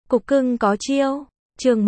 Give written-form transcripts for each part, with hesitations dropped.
Cục cưng có chiêu. Chương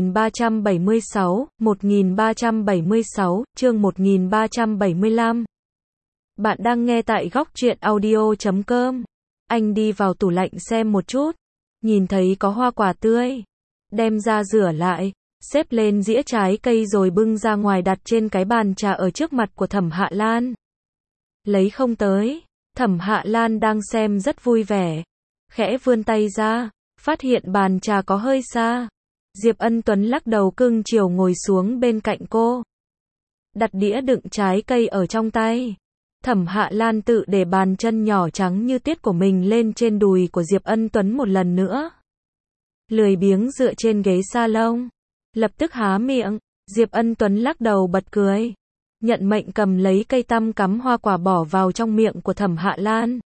1376, chương 1375. Bạn đang nghe tại góc truyện audio.com. Anh đi vào tủ lạnh xem một chút, nhìn thấy có hoa quả tươi, đem ra rửa lại, xếp lên dĩa trái cây rồi bưng ra ngoài đặt trên cái bàn trà ở trước mặt của Thẩm Hạ Lan. Lấy không tới, Thẩm Hạ Lan đang xem rất vui vẻ, khẽ vươn tay ra, phát hiện bàn trà có hơi xa. Diệp Ân Tuấn lắc đầu cưng chiều ngồi xuống bên cạnh cô, đặt đĩa đựng trái cây ở trong tay. Thẩm Hạ Lan tự để bàn chân nhỏ trắng như tiết của mình lên trên đùi của Diệp Ân Tuấn một lần nữa, lười biếng dựa trên ghế salon, lập tức há miệng. Diệp Ân Tuấn lắc đầu bật cười, nhận mệnh cầm lấy cây tăm cắm hoa quả bỏ vào trong miệng của Thẩm Hạ Lan.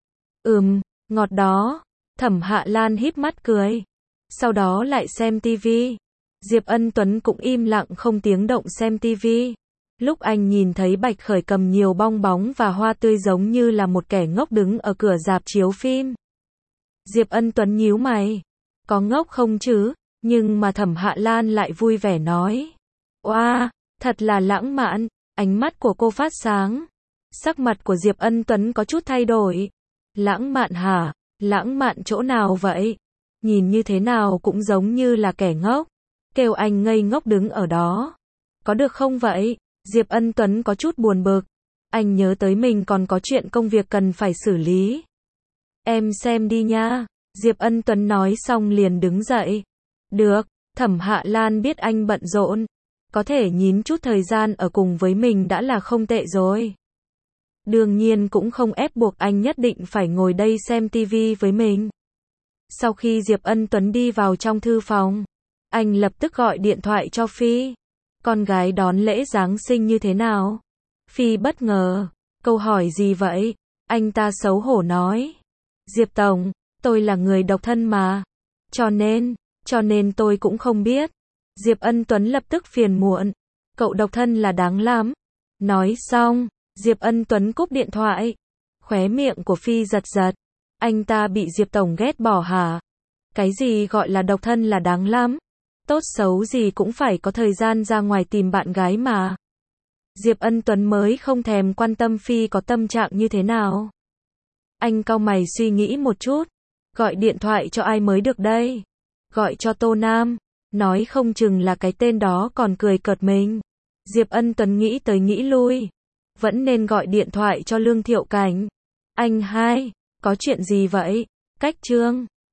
Ngọt đó. Thẩm Hạ Lan híp mắt cười, sau đó lại xem tivi. Diệp Ân Tuấn cũng im lặng không tiếng động xem tivi. Lúc anh nhìn thấy Bạch Khởi cầm nhiều bong bóng và hoa tươi giống như là một kẻ ngốc đứng ở cửa rạp chiếu phim. Diệp Ân Tuấn nhíu mày, có ngốc không chứ? Nhưng mà Thẩm Hạ Lan lại vui vẻ nói, oa, thật là lãng mạn. Ánh mắt của cô phát sáng. Sắc mặt của Diệp Ân Tuấn có chút thay đổi. Lãng mạn hả? Lãng mạn chỗ nào vậy? Nhìn như thế nào cũng giống như là kẻ ngốc. Kêu anh ngây ngốc đứng ở đó, có được không vậy? Diệp Ân Tuấn có chút buồn bực. Anh nhớ tới mình còn có chuyện công việc cần phải xử lý. Em xem đi nha. Diệp Ân Tuấn nói xong liền đứng dậy. Được. Thẩm Hạ Lan biết anh bận rộn, có thể nhín chút thời gian ở cùng với mình đã là không tệ rồi. Đương nhiên cũng không ép buộc anh nhất định phải ngồi đây xem tivi với mình. Sau khi Diệp Ân Tuấn đi vào trong thư phòng, anh lập tức gọi điện thoại cho Phi. Con gái đón lễ Giáng sinh như thế nào? Phi bất ngờ. Câu hỏi gì vậy? Anh ta xấu hổ nói. Diệp Tổng, tôi là người độc thân mà. Cho nên tôi cũng không biết. Diệp Ân Tuấn lập tức phiền muộn. Cậu độc thân là đáng lắm. Nói xong, Diệp Ân Tuấn cúp điện thoại. Khóe miệng của Phi giật giật. Anh ta bị Diệp Tổng ghét bỏ hả? Cái gì gọi là độc thân là đáng lắm? Tốt xấu gì cũng phải có thời gian ra ngoài tìm bạn gái mà. Diệp Ân Tuấn mới không thèm quan tâm Phi có tâm trạng như thế nào. Anh cau mày suy nghĩ một chút. Gọi điện thoại cho ai mới được đây? Gọi cho Tô Nam. Nói không chừng là cái tên đó còn cười cợt mình. Diệp Ân Tuấn nghĩ tới nghĩ lui. Vẫn nên gọi điện thoại cho Lương Thiệu Cảnh. Anh hai, có chuyện gì vậy? Cách Trương.